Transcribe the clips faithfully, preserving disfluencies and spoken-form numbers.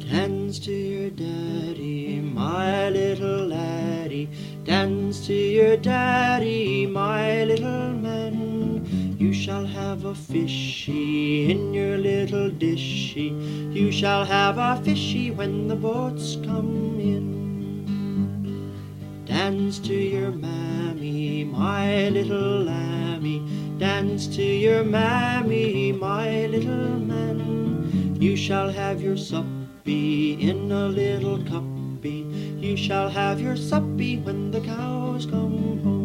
Dance to your daddy, my little laddie. Dance to your daddy, my little man. You shall have a fishy in your little dishy. You shall have a fishy when the boats come in. Dance to your mammy, my little lammy. Dance to your mammy, my little man. You shall have your suppy in a little cuppy. You shall have your suppy when the cows come home.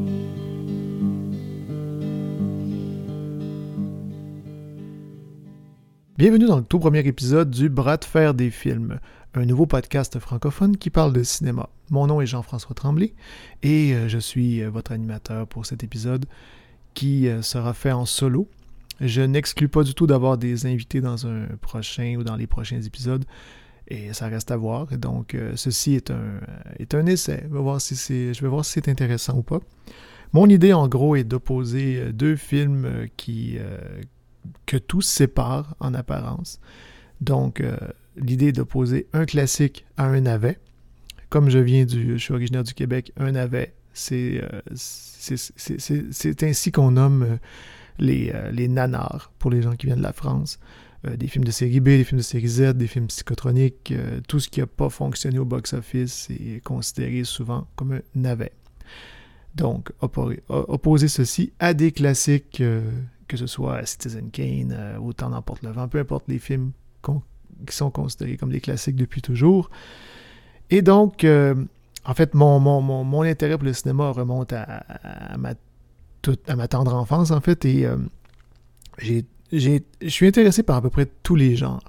Bienvenue dans le tout premier épisode du Bras de fer des films, un nouveau podcast francophone qui parle de cinéma. Mon nom est Jean-François Tremblay et je suis votre animateur pour cet épisode qui sera fait en solo. Je n'exclus pas du tout d'avoir des invités dans un prochain ou dans les prochains épisodes et ça reste à voir. Et donc, ceci est un, est un essai. Je vais voir si c'est, je vais voir si c'est intéressant ou pas. Mon idée, en gros, est d'opposer deux films qui... Euh, que tout sépare en apparence. Donc, euh, l'idée est d'opposer un classique à un navet. Comme je viens du... Je suis originaire du Québec, un navet, c'est, euh, c'est, c'est, c'est, c'est ainsi qu'on nomme euh, les, euh, les nanars pour les gens qui viennent de la France. Euh, des films de série B, des films de série Z, des films psychotroniques, euh, tout ce qui n'a pas fonctionné au box-office est considéré souvent comme un navet. Donc, oppo- opposer ceci à des classiques... Euh, que ce soit Citizen Kane, euh, Autant n'emporte le vent, peu importe les films qui sont considérés comme des classiques depuis toujours. Et donc, euh, en fait, mon, mon, mon, mon intérêt pour le cinéma remonte à, à, ma, tout, à ma tendre enfance, en fait, et euh, j'ai, j'ai, je suis intéressé par à peu près tous les genres.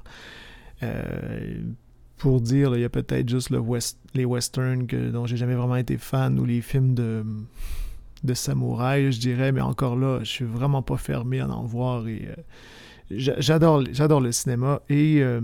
Euh, pour dire, là, il y a peut-être juste le west, les westerns que, dont j'ai jamais vraiment été fan, ou les films de... de samouraï, je dirais, mais encore là, je suis vraiment pas fermé à en voir et euh, j'adore, j'adore le cinéma et euh,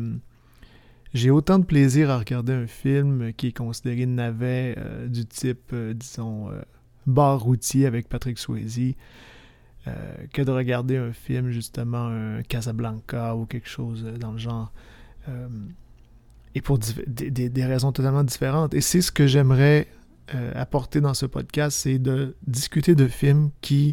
j'ai autant de plaisir à regarder un film qui est considéré navet euh, du type, euh, disons, euh, bar routier avec Patrick Swayze euh, que de regarder un film, justement, un Casablanca ou quelque chose dans le genre. Euh, et pour div- des, des, des raisons totalement différentes. Et c'est ce que j'aimerais Euh, apporter dans ce podcast, c'est de discuter de films qui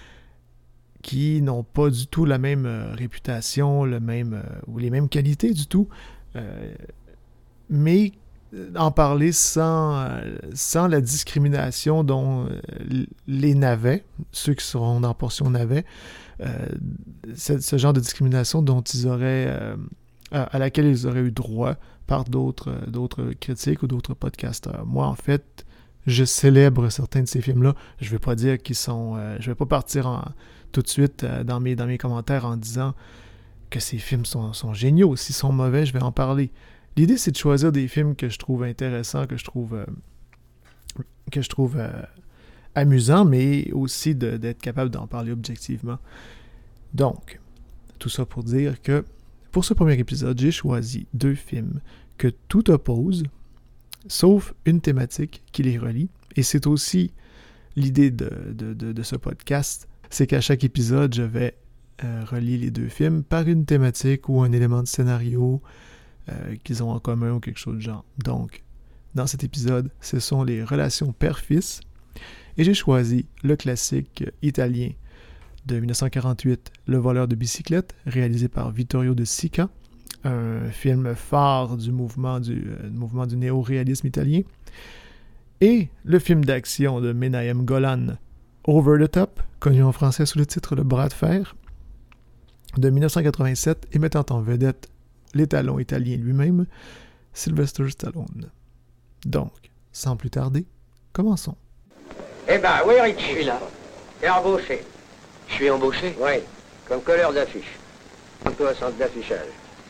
qui n'ont pas du tout la même euh, réputation, le même euh, ou les mêmes qualités du tout, euh, mais en parler sans, euh, sans la discrimination dont euh, les navets, ceux qui seront dans portion navet, euh, ce, ce genre de discrimination dont ils auraient euh, à, à laquelle ils auraient eu droit par d'autres, euh, d'autres critiques ou d'autres podcasteurs. Moi, en fait, je célèbre certains de ces films-là. Je ne vais pas dire qu'ils sont... Euh, je ne vais pas partir en, tout de suite euh, dans, mes, dans mes commentaires en disant que ces films sont, sont géniaux. S'ils sont mauvais, je vais en parler. L'idée, c'est de choisir des films que je trouve intéressants, que je trouve, euh, que je trouve euh, amusants, mais aussi de, d'être capable d'en parler objectivement. Donc, tout ça pour dire que pour ce premier épisode, j'ai choisi deux films que tout oppose, sauf une thématique qui les relie. Et c'est aussi l'idée de, de, de, de ce podcast, c'est qu'à chaque épisode, je vais euh, relier les deux films par une thématique ou un élément de scénario euh, qu'ils ont en commun ou quelque chose de genre. Donc, dans cet épisode, ce sont les relations père-fils. Et j'ai choisi le classique italien de dix-neuf cent quarante-huit, Le voleur de bicyclette, réalisé par Vittorio De Sica, un film phare du mouvement du, euh, mouvement du néo-réalisme italien, et le film d'action de Menahem Golan, Over the Top, connu en français sous le titre Le Bras de fer, de dix-neuf cent quatre-vingt-sept, et mettant en vedette l'étalon italien lui-même, Sylvester Stallone. Donc, sans plus tarder, commençons. Eh ben, oui, Richie. Je suis là. T'es embauché. Je suis embauché? Oui, comme colleur d'affiche. Toi au centre d'affichage.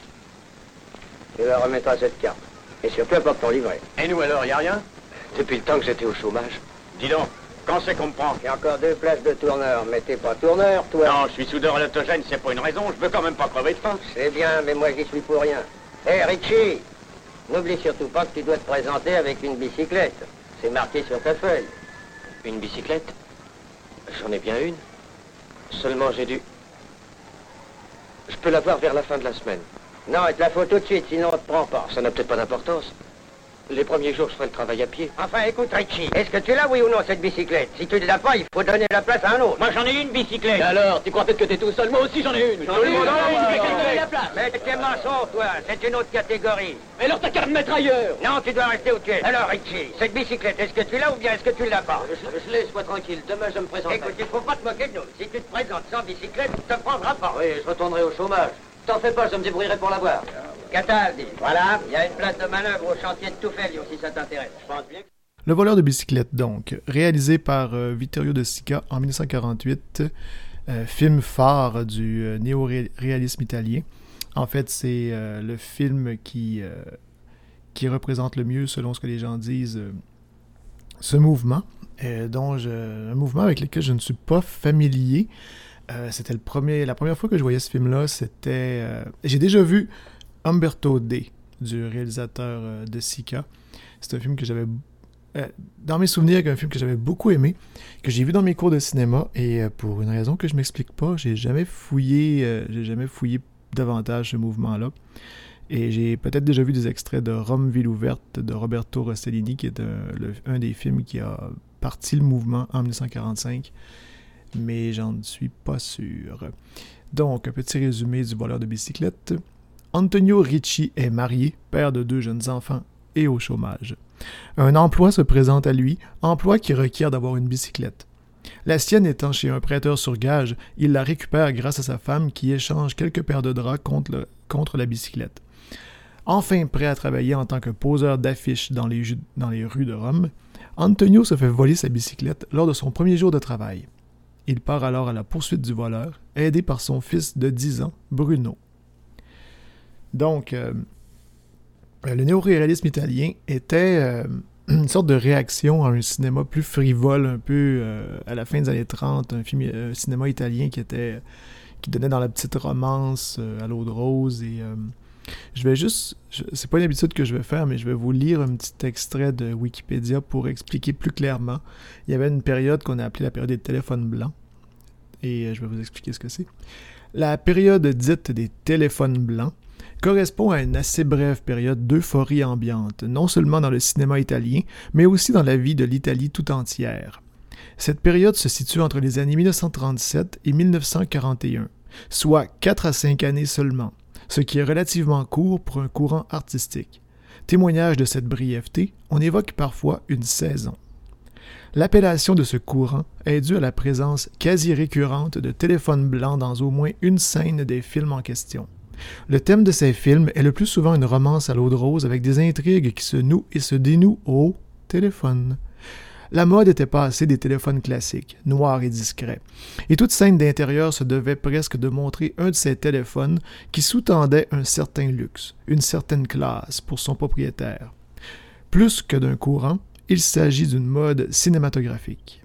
Tu leur remettras cette carte. Et surtout, apporte ton livret. Et nous alors, y a rien? Depuis le temps que j'étais au chômage. Dis donc, quand c'est qu'on me prend? Il y a encore deux places de tourneur, mais t'es pas tourneur, toi. Non, je suis soudeur à l'autogène, c'est pas une raison, je veux quand même pas crever de faim. C'est bien, mais moi j'y suis pour rien. Hé, hey, Richie, n'oublie surtout pas que tu dois te présenter avec une bicyclette. C'est marqué sur ta feuille. Une bicyclette? J'en ai bien une. Seulement j'ai dû... Je peux l'avoir vers la fin de la semaine. Non, il te la faut tout de suite, sinon on te prend pas. Ça n'a peut-être pas d'importance. Les premiers jours, je ferai le travail à pied. Enfin, écoute, Richie, est-ce que tu l'as, oui ou non, cette bicyclette? Si tu ne l'as pas, il faut donner la place à un autre. Moi, j'en ai une bicyclette. Et alors, tu crois peut-être que t'es tout seul? Moi aussi, j'en ai une. J'en ai une, Tout le monde en a une, alors, quelqu'un alors. donne la place. Mais t'es maçon, toi, c'est une autre catégorie. Mais alors, t'as qu'à me mettre ailleurs. Non, tu dois rester où tu es. Alors, Richie, cette bicyclette, est-ce que tu l'as ou bien est-ce que tu l'as pas? Je, je laisse, sois tranquille. Demain, je me présenterai. Écoute, il faut pas te moquer de nous. Si tu te présentes sans bicyclette, tu te prendras pas. Oui, je retournerai au chômage. T'en fais pas, je me débrouillerai pour l'avoir. Cataldi, voilà, il y a une place de manœuvre au chantier de Toufelio, si ça t'intéresse. Je pense bien que... Le voleur de bicyclette, donc, réalisé par euh, Vittorio De Sica en dix-neuf cent quarante-huit, euh, film phare du euh, néo-réalisme italien. En fait, c'est euh, le film qui, euh, qui représente le mieux, selon ce que les gens disent, euh, ce mouvement, euh, dont je, un mouvement avec lequel je ne suis pas familier. Euh, c'était le premier, la première fois que je voyais ce film-là, c'était... Euh, j'ai déjà vu Umberto D, du réalisateur euh, De Sica. C'est un film que j'avais... Euh, dans mes souvenirs, un film que j'avais beaucoup aimé, que j'ai vu dans mes cours de cinéma, et euh, pour une raison que je m'explique pas, j'ai jamais fouillé, euh, j'ai jamais fouillé davantage ce mouvement-là. Et j'ai peut-être déjà vu des extraits de Rome, ville ouverte de Roberto Rossellini, qui est un, le, un des films qui a parti le mouvement en dix-neuf cent quarante-cinq, mais j'en suis pas sûr. Donc, un petit résumé du voleur de bicyclette. Antonio Ricci est marié, père de deux jeunes enfants et au chômage. Un emploi se présente à lui, emploi qui requiert d'avoir une bicyclette. La sienne étant chez un prêteur sur gage, il la récupère grâce à sa femme qui échange quelques paires de draps contre, le, contre la bicyclette. Enfin prêt à travailler en tant que poseur d'affiches dans les, dans les rues de Rome, Antonio se fait voler sa bicyclette lors de son premier jour de travail. Il part alors à la poursuite du voleur, aidé par son fils de dix ans, Bruno. Donc, euh, le néo-réalisme italien était euh, une sorte de réaction à un cinéma plus frivole, un peu euh, à la fin des années trente, un, film, un cinéma italien qui était qui donnait dans la petite romance euh, à l'eau de rose. Et euh, je vais juste, je, c'est pas une habitude que je vais faire, mais je vais vous lire un petit extrait de Wikipédia pour expliquer plus clairement. Il y avait une période qu'on a appelée la période des téléphones blancs, et euh, je vais vous expliquer ce que c'est. La période dite des téléphones blancs correspond à une assez brève période d'euphorie ambiante, non seulement dans le cinéma italien, mais aussi dans la vie de l'Italie tout entière. Cette période se situe entre les années dix-neuf cent trente-sept et dix-neuf cent quarante et un, soit quatre à cinq années seulement, ce qui est relativement court pour un courant artistique. Témoignage de cette brièveté, on évoque parfois une saison. L'appellation de ce courant est due à la présence quasi récurrente de téléphones blancs dans au moins une scène des films en question. Le thème de ces films est le plus souvent une romance à l'eau de rose avec des intrigues qui se nouent et se dénouent au téléphone. La mode était passée des téléphones classiques, noirs et discrets, et toute scène d'intérieur se devait presque de montrer un de ces téléphones qui sous-tendait un certain luxe, une certaine classe pour son propriétaire. Plus que d'un courant, il s'agit d'une mode cinématographique.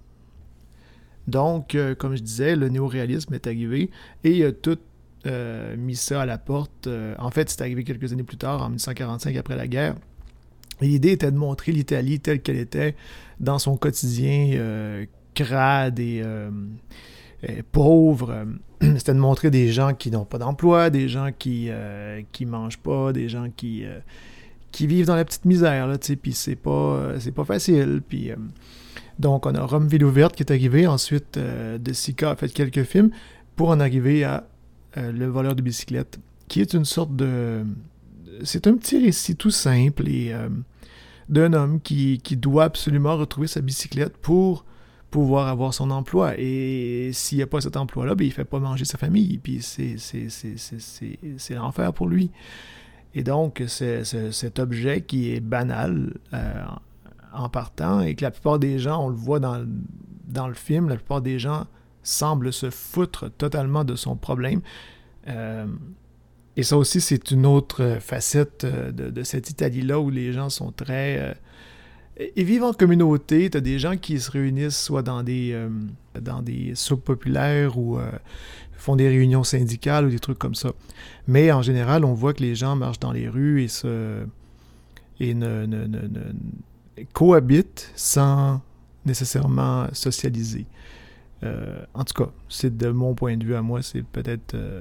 Donc, euh, comme je disais, le néo-réalisme est arrivé et euh, tout Euh, mis ça à la porte. Euh, en fait, c'est arrivé quelques années plus tard, en dix-neuf cent quarante-cinq, après la guerre. Et l'idée était de montrer l'Italie telle qu'elle était dans son quotidien euh, crade et, euh, et pauvre. C'était de montrer des gens qui n'ont pas d'emploi, des gens qui euh, qui mangent pas, des gens qui euh, qui vivent dans la petite misère, là, tu sais, puis c'est pas c'est pas facile. Puis euh, donc on a Rome, ville ouverte qui est arrivé. Ensuite, euh, De Sica a fait quelques films pour en arriver à Euh, Le voleur de bicyclette, qui est une sorte de... C'est un petit récit tout simple et euh, d'un homme qui, qui doit absolument retrouver sa bicyclette pour pouvoir avoir son emploi. Et s'il n'y a pas cet emploi-là, ben, il ne fait pas manger sa famille. Puis c'est, c'est, c'est, c'est, c'est, c'est l'enfer pour lui. Et donc, c'est, c'est, cet objet qui est banal euh, en partant et que la plupart des gens, on le voit dans, dans le film, la plupart des gens semble se foutre totalement de son problème. Euh, et ça aussi, c'est une autre facette de, de cette Italie-là où les gens sont très... Euh, ils vivent en communauté. Tu as des gens qui se réunissent soit dans des, euh, dans des soupes populaires ou euh, font des réunions syndicales ou des trucs comme ça. Mais en général, on voit que les gens marchent dans les rues et, se, et ne, ne, ne, ne cohabitent sans nécessairement socialiser. Euh, en tout cas, c'est de mon point de vue à moi, c'est peut-être euh,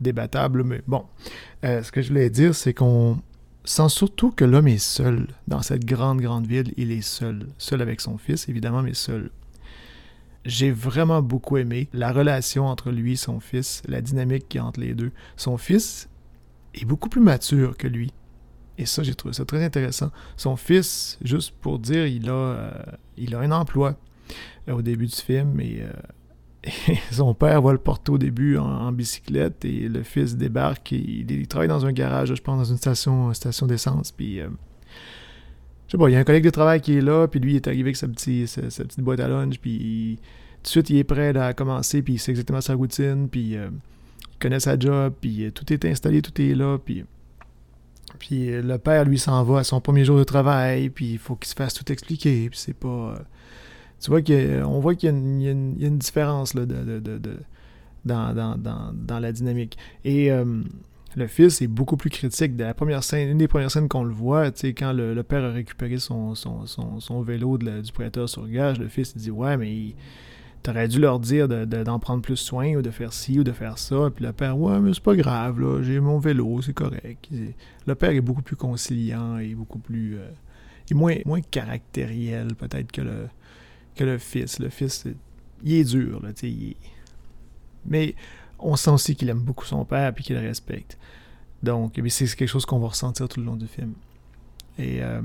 débattable, mais bon. Euh, ce que je voulais dire, c'est qu'on sent surtout que l'homme est seul. Dans cette grande, grande ville, il est seul. Seul avec son fils, évidemment, mais seul. J'ai vraiment beaucoup aimé la relation entre lui et son fils, la dynamique qu'il y a entre les deux. Son fils est beaucoup plus mature que lui. Et ça, j'ai trouvé ça très intéressant. Son fils, juste pour dire, il a, euh, il a un emploi euh, au début du film et, euh, et son père va le porter au début en, en bicyclette et le fils débarque et il, il travaille dans un garage, je pense, dans une station, une station d'essence. Puis, euh, je sais pas, il y a un collègue de travail qui est là, puis lui, il est arrivé avec sa, petit, sa, sa petite boîte à lunch, puis il, tout de suite, il est prêt là, à commencer, puis il sait exactement sa routine, puis euh, il connaît sa job, puis euh, tout est installé, tout est là, puis... Puis le père, lui, s'en va à son premier jour de travail, puis il faut qu'il se fasse tout expliquer, puis c'est pas... Tu vois qu'on voit qu'il y a une, il y a une, il y a une différence là, de, de, de, de, dans, dans, dans, dans la dynamique. Et euh, le fils est beaucoup plus critique. De la première scène, une des premières scènes qu'on le voit, tu sais, quand le, le père a récupéré son, son, son, son vélo de la, du prêteur sur gage, le fils il dit « Ouais, mais... Il, t'aurais dû leur dire de, de, d'en prendre plus soin ou de faire ci ou de faire ça. » Puis le père, « Ouais, mais c'est pas grave, là, j'ai mon vélo, c'est correct. » Le père est beaucoup plus conciliant et beaucoup plus... Euh, il est moins, moins caractériel, peut-être, que le, que le fils. Le fils, il est dur, là, tu sais. Est... Mais on sent aussi qu'il aime beaucoup son père et qu'il le respecte. Donc, c'est quelque chose qu'on va ressentir tout le long du film. Et... Euh,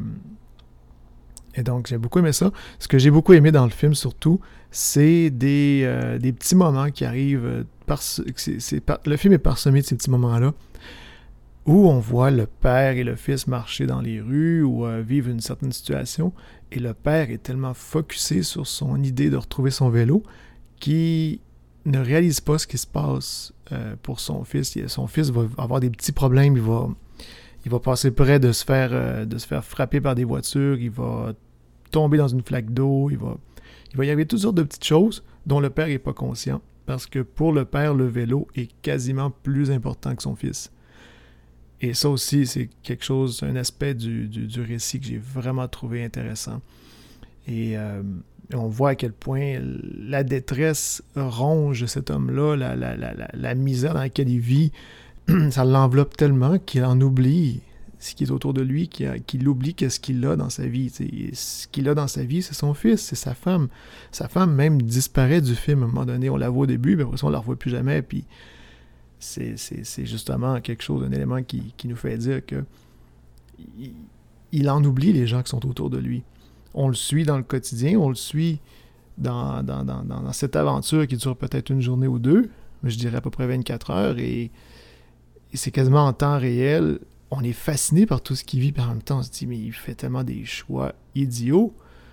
Et donc, j'ai beaucoup aimé ça. Ce que j'ai beaucoup aimé dans le film, surtout, c'est des, euh, des petits moments qui arrivent. Par, c'est, c'est par, le film est parsemé de ces petits moments-là où on voit le père et le fils marcher dans les rues ou euh, vivre une certaine situation. Et le père est tellement focusé sur son idée de retrouver son vélo qu'il ne réalise pas ce qui se passe euh, pour son fils. Son fils va avoir des petits problèmes. Il va, il va passer près de se faire, euh, de se faire frapper par des voitures. Il va tomber dans une flaque d'eau, il va, il va y avoir toutes sortes de petites choses dont le père n'est pas conscient, parce que pour le père, le vélo est quasiment plus important que son fils. Et ça aussi, c'est quelque chose, un aspect du, du, du récit que j'ai vraiment trouvé intéressant. Et euh, on voit à quel point la détresse ronge cet homme-là, la, la, la, la, la misère dans laquelle il vit, ça l'enveloppe tellement qu'il en oublie ce qui est autour de lui, qu'il, qu'il oublie qu'est-ce qu'il a dans sa vie. T'sais. Ce qu'il a dans sa vie, c'est son fils, c'est sa femme. Sa femme même disparaît du film à un moment donné. On la voit au début, mais après ça, on la revoit plus jamais. Puis c'est, c'est, c'est justement quelque chose, un élément qui, qui nous fait dire que il, il en oublie les gens qui sont autour de lui. On le suit dans le quotidien, on le suit dans, dans, dans, dans cette aventure qui dure peut-être une journée ou deux, je dirais à peu près vingt-quatre heures, et, et c'est quasiment en temps réel. On est fasciné par tout ce qu'il vit, puis en même temps, on se dit, mais il fait tellement des choix idiots.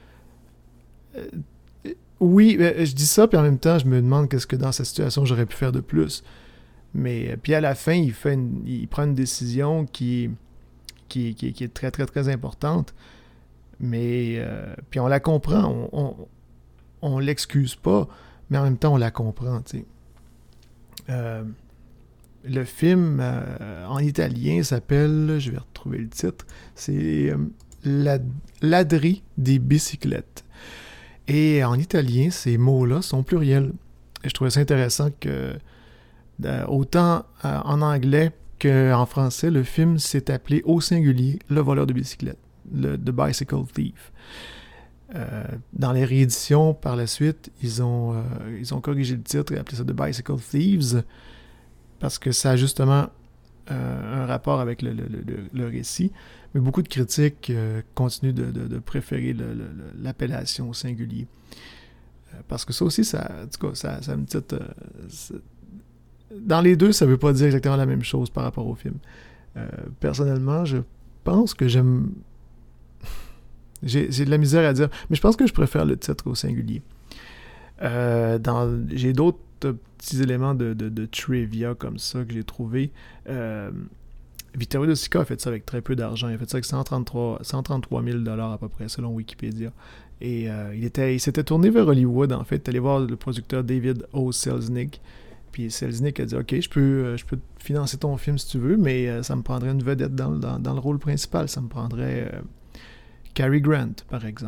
Euh, oui, je dis ça, puis en même temps, je me demande qu'est-ce que dans cette situation, j'aurais pu faire de plus. Mais puis à la fin, il, fait une, il prend une décision qui, qui, qui, qui est très, très, très importante. Mais, euh, puis on la comprend, on, on, on l'excuse pas, mais en même temps, on la comprend, tu sais. Euh... Le film euh, en italien s'appelle, je vais retrouver le titre, c'est euh, la, Ladri des bicyclettes. Et en italien, ces mots-là sont pluriels. Et je trouvais ça intéressant que, euh, autant euh, en anglais qu'en français, le film s'est appelé au singulier Le voleur de bicyclette, le The Bicycle Thief. Euh, dans les rééditions par la suite, ils ont, euh, ils ont corrigé le titre et appelé ça The Bicycle Thieves, parce que ça a justement euh, un rapport avec le, le, le, le récit. Mais beaucoup de critiques euh, continuent de, de, de préférer le, le, l'appellation au singulier. Euh, parce que ça aussi, ça, en tout cas, ça, ça a une petite... Euh, ça... Dans les deux, ça ne veut pas dire exactement la même chose par rapport au film. Euh, personnellement, je pense que j'aime... j'ai, j'ai de la misère à dire, mais je pense que je préfère le titre au singulier. Euh, dans, j'ai d'autres petits éléments de, de, de trivia comme ça que j'ai trouvé. Euh, Vittorio De Sica a fait ça avec très peu d'argent. Il a fait ça avec cent trente-trois mille dollars à peu près, selon Wikipédia. Et euh, il, était, il s'était tourné vers Hollywood, en fait. Il est allé voir le producteur David O. Selznick. Puis Selznick a dit « Ok, je peux, je peux financer ton film si tu veux, mais euh, ça me prendrait une vedette dans, dans, dans le rôle principal. Ça me prendrait euh, Cary Grant, par exemple. »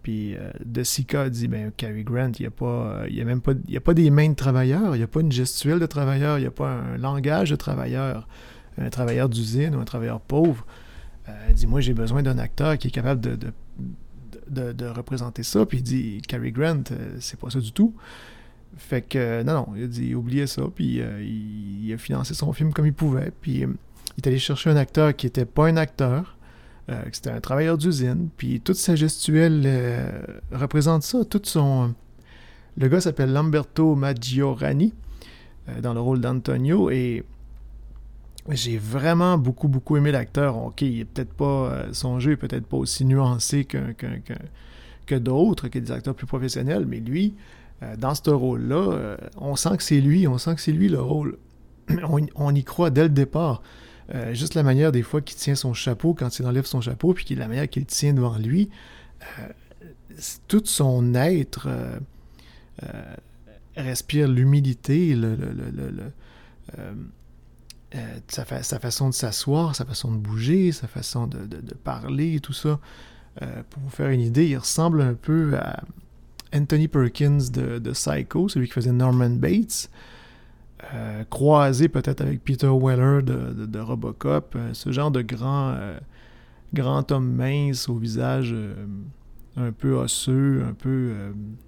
Puis euh, De Sica dit, ben Cary Grant, il n'y a pas, il y a même pas, il y a pas des mains de travailleurs, il n'y a pas une gestuelle de travailleur, il n'y a pas un langage de travailleur, un travailleur d'usine ou un travailleur pauvre. Euh, il dit, moi j'ai besoin d'un acteur qui est capable de, de, de, de représenter ça. Puis il dit, Cary Grant, euh, c'est pas ça du tout. Fait que, euh, non, non, il a dit, oubliez ça. Puis euh, il, il a financé son film comme il pouvait. Puis euh, il est allé chercher un acteur qui n'était pas un acteur. Euh, c'était un travailleur d'usine, puis toute sa gestuelle euh, représente ça, tout son... Le gars s'appelle Lamberto Maggiorani, euh, dans le rôle d'Antonio, et j'ai vraiment beaucoup, beaucoup aimé l'acteur. Ok, il est peut-être pas... Euh, son jeu est peut-être pas aussi nuancé qu'un, qu'un, qu'un, que d'autres, que des acteurs plus professionnels, mais lui, euh, dans ce rôle-là, euh, on sent que c'est lui, on sent que c'est lui le rôle. on, on y croit dès le départ. Euh, juste la manière des fois qu'il tient son chapeau quand il enlève son chapeau, puis la manière qu'il tient devant lui, euh, tout son être euh, euh, respire l'humilité, le, le, le, le, le, euh, euh, sa, fa- sa façon de s'asseoir, sa façon de bouger, sa façon de, de, de parler, tout ça. Euh, pour vous faire une idée, il ressemble un peu à Anthony Perkins de, de Psycho, celui qui faisait Norman Bates. Euh, croisé peut-être avec Peter Weller de, de, de Robocop, euh, ce genre de grand, euh, grand homme mince au visage euh, un peu osseux, un peu... Euh,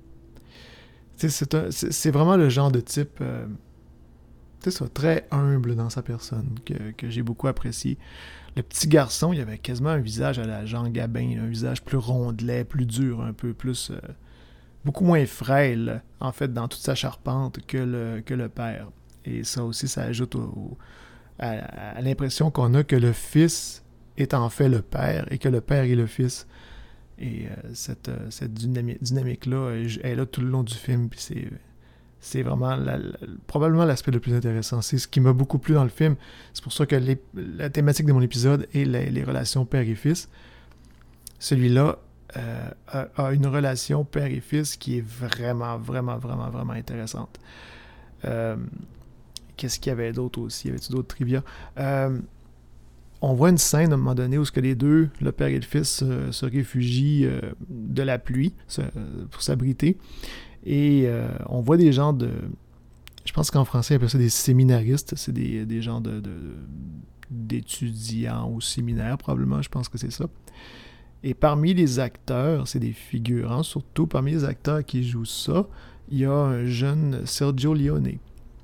c'est, un, c'est, c'est vraiment le genre de type euh, ça, très humble dans sa personne, que, que j'ai beaucoup apprécié. Le petit garçon, il avait quasiment un visage à la Jean Gabin, un visage plus rondelet, plus dur, un peu plus... Euh, beaucoup moins frêle, en fait, dans toute sa charpente que le, que le père. Et ça aussi, ça ajoute au, au, à, à l'impression qu'on a que le fils est en fait le père et que le père est le fils. Et euh, cette, euh, cette dynamique, dynamique-là elle est là tout le long du film. Puis c'est, c'est vraiment la, la, probablement l'aspect le plus intéressant. C'est ce qui m'a beaucoup plu dans le film. C'est pour ça que les, la thématique de mon épisode est les, les relations père et fils. Celui-là euh, a, a une relation père et fils qui est vraiment, vraiment, vraiment, vraiment intéressante. Euh, Qu'est-ce qu'il y avait d'autre aussi? Y avait-il d'autres trivia? Euh, on voit une scène à un moment donné où ce que les deux, le père et le fils, euh, se réfugient euh, de la pluie se, euh, pour s'abriter. Et euh, on voit des gens de... Je pense qu'en français, ils appellent ça des séminaristes. C'est des, des gens de, de, d'étudiants au séminaire, probablement. Je pense que c'est ça. Et parmi les acteurs, c'est des figurants, surtout parmi les acteurs qui jouent ça, il y a un jeune Sergio Leone.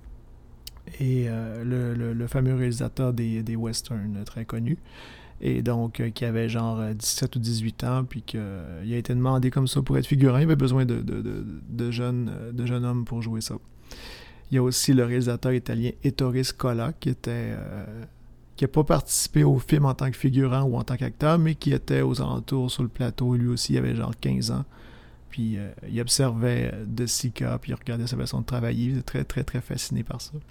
Et euh, le, le, le fameux réalisateur des, des westerns très connu, et donc euh, qui avait genre dix-sept ou dix-huit ans, puis qu'il euh, a été demandé comme ça pour être figurant. Il avait besoin de, de, de, de, jeunes, de jeunes hommes pour jouer ça. Il y a aussi le réalisateur italien Ettore Scola, qui était euh, qui n'a pas participé au film en tant que figurant ou en tant qu'acteur, mais qui était aux alentours sur le plateau. Lui aussi, il avait genre quinze ans. Puis euh, il observait De Sica, puis il regardait sa façon de travailler. Il était très, très, très fasciné par ça.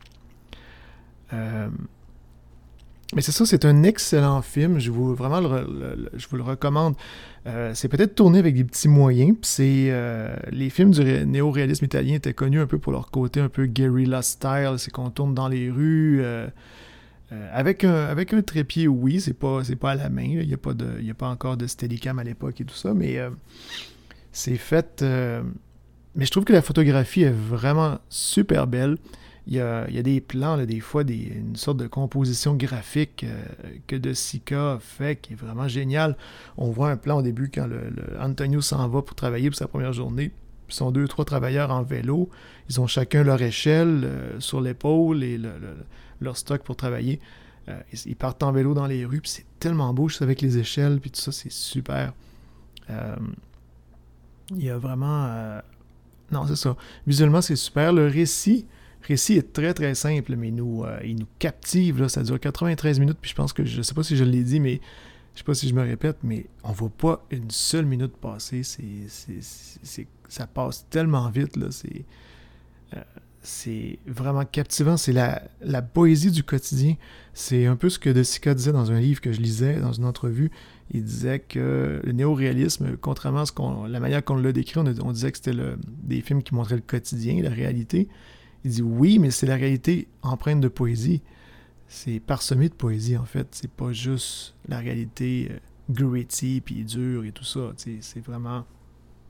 Euh, mais c'est ça, c'est un excellent film. Je vous vraiment le, le, le, je vous le recommande. Euh, c'est peut-être tourné avec des petits moyens. C'est euh, les films du ré- néo-réalisme italien étaient connus un peu pour leur côté un peu guerrilla style. C'est qu'on tourne dans les rues euh, euh, avec un avec un trépied. Oui, c'est pas c'est pas à la main. Il y a pas de il y a pas encore de Steadicam à l'époque et tout ça, mais euh, c'est fait. Euh, mais je trouve que la photographie est vraiment super belle. Il y a, il y a des plans, là, des fois, des, une sorte de composition graphique euh, que De Sica fait, qui est vraiment génial. On voit un plan au début quand le, le Antonio s'en va pour travailler pour sa première journée. Ils sont deux, trois travailleurs en vélo. Ils ont chacun leur échelle euh, sur l'épaule et le, le, leur stock pour travailler. Euh, ils, ils partent en vélo dans les rues, puis c'est tellement beau, juste avec les échelles, puis tout ça, c'est super. Euh, il y a vraiment... Euh... Non, c'est ça. Visuellement, c'est super. Le récit... Le récit est très très simple, mais il nous, euh, il nous captive. Là. Ça dure quatre-vingt-treize minutes, puis je pense que, je ne sais pas si je l'ai dit, mais je sais pas si je me répète, mais on ne voit pas une seule minute passer. C'est, c'est, c'est, c'est, ça passe tellement vite. Là. C'est, euh, c'est vraiment captivant. C'est la, la poésie du quotidien. C'est un peu ce que De Sica disait dans un livre que je lisais, dans une entrevue. Il disait que le néo-réalisme, contrairement à ce qu'on, la manière qu'on l'a décrit, on, a, on disait que c'était le, des films qui montraient le quotidien, la réalité. Il dit oui, mais c'est la réalité empreinte de poésie. C'est parsemé de poésie, en fait. C'est pas juste la réalité euh, gritty puis dure et tout ça. T'sais, c'est vraiment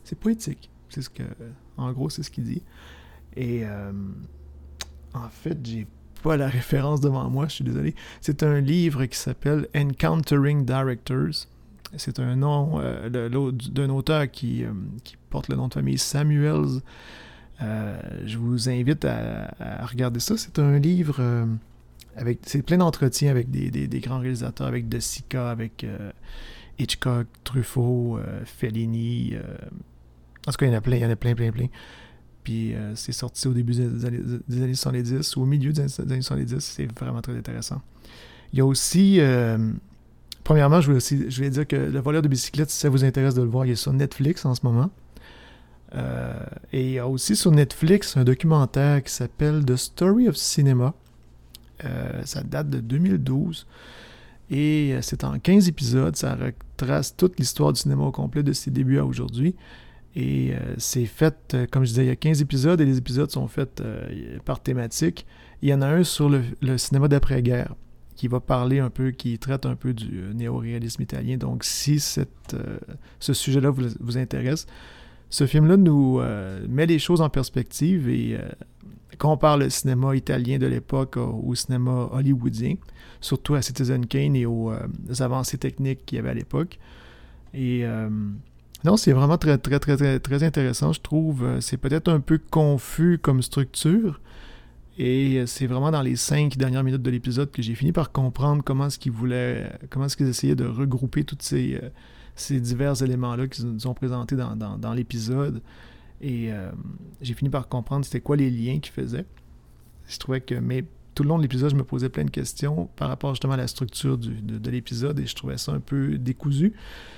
c'est poétique. C'est ce que, en gros, c'est ce qu'il dit. Et euh, en fait, j'ai pas la référence devant moi, je suis désolé. C'est un livre qui s'appelle Encountering Directors. C'est un nom euh, de, de, d'un auteur qui, euh, qui porte le nom de famille Samuels. Euh, je vous invite à, à regarder ça. C'est un livre euh, avec, c'est plein d'entretiens avec des, des, des grands réalisateurs, avec De Sica, avec euh, Hitchcock, Truffaut, euh, Fellini. Euh, en tout cas, il y en a plein, il y en a plein, plein, plein. Puis euh, c'est sorti au début des années, des années soixante-dix, ou au milieu des années soixante-dix. C'est vraiment très intéressant. Il y a aussi... Euh, premièrement, je voulais, aussi, je voulais dire que Le voleur de bicyclette, si ça vous intéresse de le voir, il est sur Netflix en ce moment. Euh, et il y a aussi sur Netflix un documentaire qui s'appelle The Story of Cinema. Euh, ça date de deux mille douze. Et c'est en quinze épisodes. Ça retrace toute l'histoire du cinéma au complet de ses débuts à aujourd'hui. Et euh, c'est fait, euh, comme je disais, il y a quinze épisodes et les épisodes sont faits euh, par thématique. Il y en a un sur le, le cinéma d'après-guerre qui va parler un peu, qui traite un peu du euh, néo-réalisme italien. Donc, si cette, euh, ce sujet-là vous, vous intéresse, ce film-là nous euh, met les choses en perspective et euh, compare le cinéma italien de l'époque au, au cinéma hollywoodien, surtout à Citizen Kane et aux, euh, aux avancées techniques qu'il y avait à l'époque. Et... Euh, Non, c'est vraiment très, très, très, très, très intéressant, je trouve. C'est peut-être un peu confus comme structure. Et c'est vraiment dans les cinq dernières minutes de l'épisode que j'ai fini par comprendre comment est-ce qu'ils voulaient, comment est-ce qu'ils essayaient de regrouper tous ces, ces divers éléments-là qu'ils nous ont présentés dans, dans, dans l'épisode. Et euh, j'ai fini par comprendre c'était quoi les liens qu'ils faisaient. Je trouvais que, mais tout le long de l'épisode, je me posais plein de questions par rapport justement à la structure du, de, de l'épisode et je trouvais ça un peu décousu.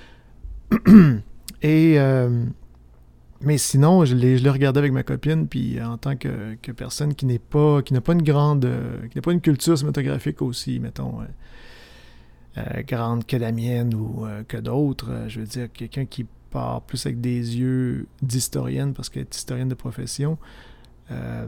Et, euh, mais sinon, je l'ai, je l'ai regardé avec ma copine, puis en tant que, que personne qui n'est pas, qui n'a pas une grande, euh, qui n'a pas une culture cinématographique aussi, mettons, euh, euh, grande que la mienne ou euh, que d'autres, euh, je veux dire, quelqu'un qui part plus avec des yeux d'historienne, parce qu'elle est historienne de profession, euh,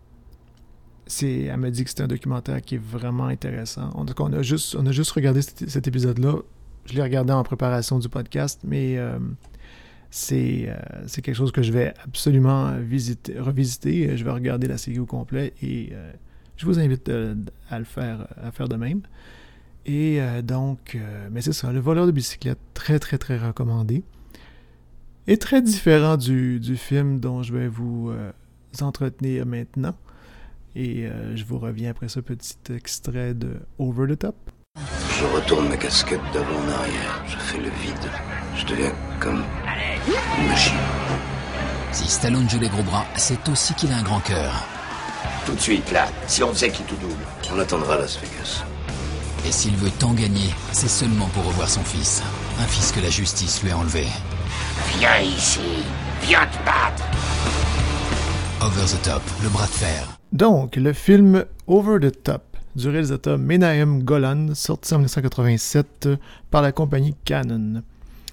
c'est, elle me dit que c'est un documentaire qui est vraiment intéressant. En tout cas, on a juste, on a juste regardé cet, cet épisode-là. Je l'ai regardé en préparation du podcast, mais euh, c'est, euh, c'est quelque chose que je vais absolument visiter, revisiter. Je vais regarder la série au complet et euh, je vous invite euh, à le faire, à faire de même. Et euh, donc, euh, mais c'est ça, Le voleur de bicyclette, très très très recommandé. Et très différent du, du film dont je vais vous euh, entretenir maintenant. Et euh, je vous reviens après ce petit extrait de Over the Top. Je retourne ma casquette d'avant en arrière. Je fais le vide. Je deviens comme une machine. Si Stallone joue les gros bras, c'est aussi qu'il a un grand cœur. Tout de suite, là. Si on faisait qui tout double. On attendra à Las Vegas. Et s'il veut tant gagner, c'est seulement pour revoir son fils. Un fils que la justice lui a enlevé. Viens ici. Viens te battre. Over the Top, le bras de fer. Donc, le film Over the Top du réalisateur Menahem Golan, sorti en dix-neuf cent quatre-vingt-sept par la compagnie Cannon.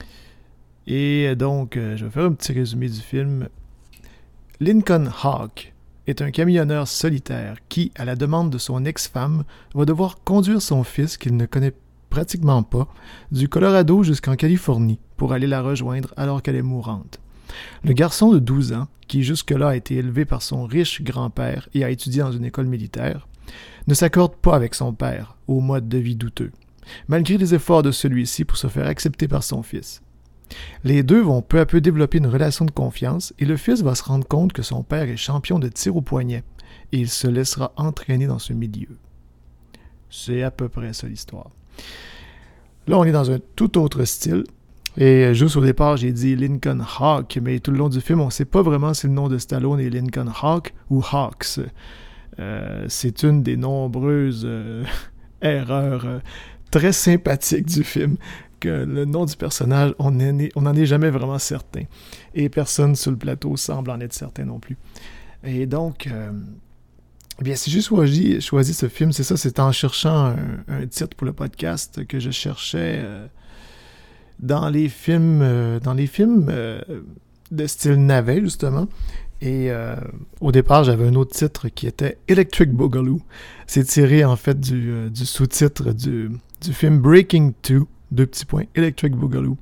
Et donc, je vais faire un petit résumé du film. Lincoln Hawk est un camionneur solitaire qui, à la demande de son ex-femme, va devoir conduire son fils, qu'il ne connaît pratiquement pas, du Colorado jusqu'en Californie pour aller la rejoindre alors qu'elle est mourante. Le garçon de douze ans, qui jusque-là a été élevé par son riche grand-père et a étudié dans une école militaire, ne s'accorde pas avec son père au mode de vie douteux, malgré les efforts de celui-ci pour se faire accepter par son fils. Les deux vont peu à peu développer une relation de confiance et le fils va se rendre compte que son père est champion de tir au poignet et il se laissera entraîner dans ce milieu. C'est à peu près ça l'histoire. Là, on est dans un tout autre style. Et juste au départ, j'ai dit Lincoln Hawk, mais tout le long du film, on ne sait pas vraiment si le nom de Stallone est Lincoln Hawk ou Hawks. Euh, c'est une des nombreuses euh, erreurs euh, très sympathiques du film, que le nom du personnage, on n'en est jamais vraiment certain. Et personne sur le plateau semble en être certain non plus. Et donc, euh, eh bien, si j'ai choisi, choisi ce film, c'est ça, c'est en cherchant un, un titre pour le podcast que je cherchais euh, dans les films, euh, dans les films euh, de style navet, justement. Et euh, au départ, j'avais un autre titre qui était Electric Boogaloo. C'est tiré en fait du, euh, du sous-titre du, du film Breaking deux, deux petits points, Electric Boogaloo,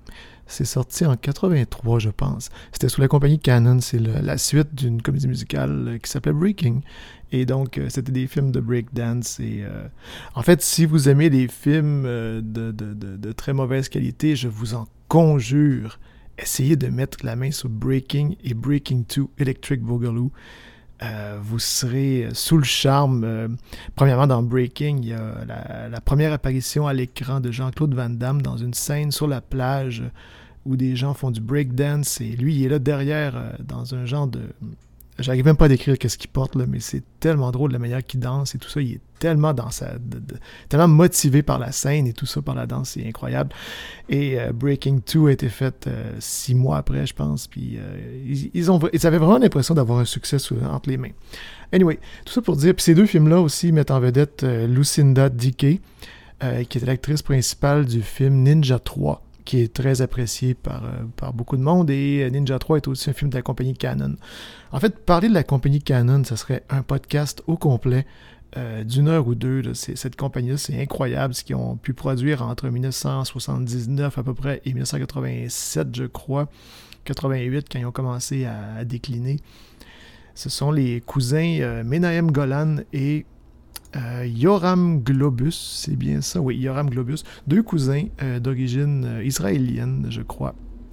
C'est sorti en quatre-vingt-trois, je pense. C'était sous la compagnie Canon. C'est le, la suite d'une comédie musicale euh, qui s'appelait Breaking. Et donc, euh, c'était des films de breakdance. Et, euh, en fait, si vous aimez les films euh, de, de, de, de très mauvaise qualité, je vous en conjure, essayez de mettre la main sur Breaking et Breaking deux Electric Boogaloo. Euh, vous serez sous le charme. Euh, premièrement, dans Breaking, il y a la, la première apparition à l'écran de Jean-Claude Van Damme dans une scène sur la plage où des gens font du breakdance et lui, il est là derrière euh, dans un genre de... J'arrive même pas à décrire qu'est-ce qu'il porte, là, mais c'est tellement drôle la manière qu'il danse et tout ça. Il est tellement dans sa, de, de, tellement motivé par la scène et tout ça, par la danse, c'est incroyable. Et euh, Breaking deux a été fait euh, six mois après, je pense. Puis euh, ils, ils, ont, ils avaient vraiment l'impression d'avoir un succès sous, entre les mains. Anyway, tout ça pour dire. Puis ces deux films-là aussi mettent en vedette euh, Lucinda Dickey, euh, qui est l'actrice principale du film Ninja trois, qui est très apprécié par, euh, par beaucoup de monde, et Ninja trois est aussi un film de la compagnie Canon. En fait, parler de la compagnie Canon, ça serait un podcast au complet euh, d'une heure ou deux. Là. C'est, cette compagnie-là, c'est incroyable ce qu'ils ont pu produire entre dix-neuf cent soixante-dix-neuf à peu près et dix-neuf cent quatre-vingt-sept, je crois, quatre-vingt-huit, quand ils ont commencé à, à décliner. Ce sont les cousins euh, Menahem Golan et Euh, Yoram Globus, c'est bien ça, oui, Yoram Globus, deux cousins euh, d'origine euh, israélienne, je crois,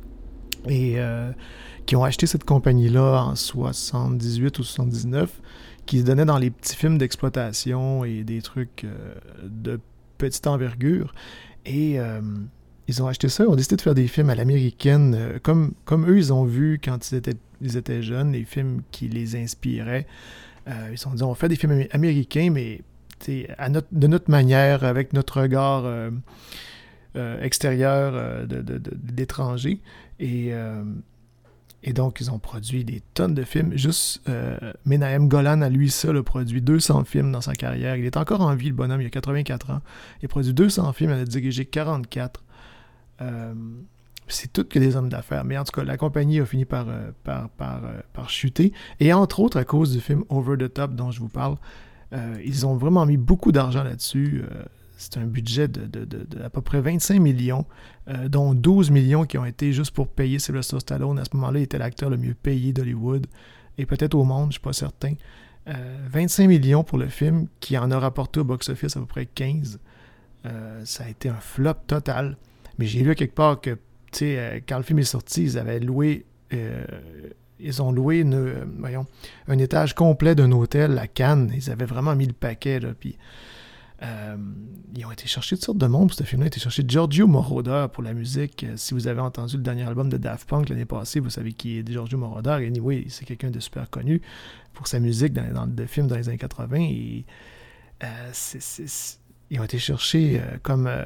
et euh, qui ont acheté cette compagnie-là en soixante-dix-huit ou soixante-dix-neuf, qui se donnait dans les petits films d'exploitation et des trucs euh, de petite envergure, et euh, ils ont acheté ça, ils ont décidé de faire des films à l'américaine, euh, comme, comme eux, ils ont vu quand ils étaient, ils étaient jeunes, les films qui les inspiraient. Euh, ils se sont dit, on va faire des films américains, mais à notre, de notre manière, avec notre regard euh, euh, extérieur euh, de, de, de, d'étrangers. Et, euh, et donc, ils ont produit des tonnes de films. Juste, euh, Menahem Golan, à lui seul, a produit deux cents films dans sa carrière. Il est encore en vie, le bonhomme, il a quatre-vingt-quatre ans. Il a produit deux cents films, il en a dirigé quarante-quatre. Euh, c'est tout que des hommes d'affaires. Mais en tout cas, la compagnie a fini par, euh, par, par, euh, par chuter. Et entre autres, à cause du film Over the Top dont je vous parle, Euh, ils ont vraiment mis beaucoup d'argent là-dessus. Euh, c'est un budget de, de, de, de à peu près vingt-cinq millions, euh, dont douze millions qui ont été juste pour payer Sylvester Stallone. À ce moment-là, il était l'acteur le mieux payé d'Hollywood, et peut-être au monde, je ne suis pas certain. Euh, vingt-cinq millions pour le film, qui en a rapporté au box-office à peu près quinze. Euh, ça a été un flop total. Mais j'ai lu quelque part que, tu sais, euh, quand le film est sorti, ils avaient loué... Euh, Ils ont loué une, euh, voyons, un étage complet d'un hôtel à Cannes. Ils avaient vraiment mis le paquet. Là, puis, euh, ils ont été chercher toutes sortes de monde pour ce film-là. Ils ont été chercher Giorgio Moroder pour la musique. Euh, si vous avez entendu le dernier album de Daft Punk l'année passée, vous savez qui est Giorgio Moroder. Et anyway, c'est quelqu'un de super connu pour sa musique dans, dans le film dans les années quatre-vingts. Et, euh, c'est, c'est, c'est, ils ont été chercher euh, comme euh,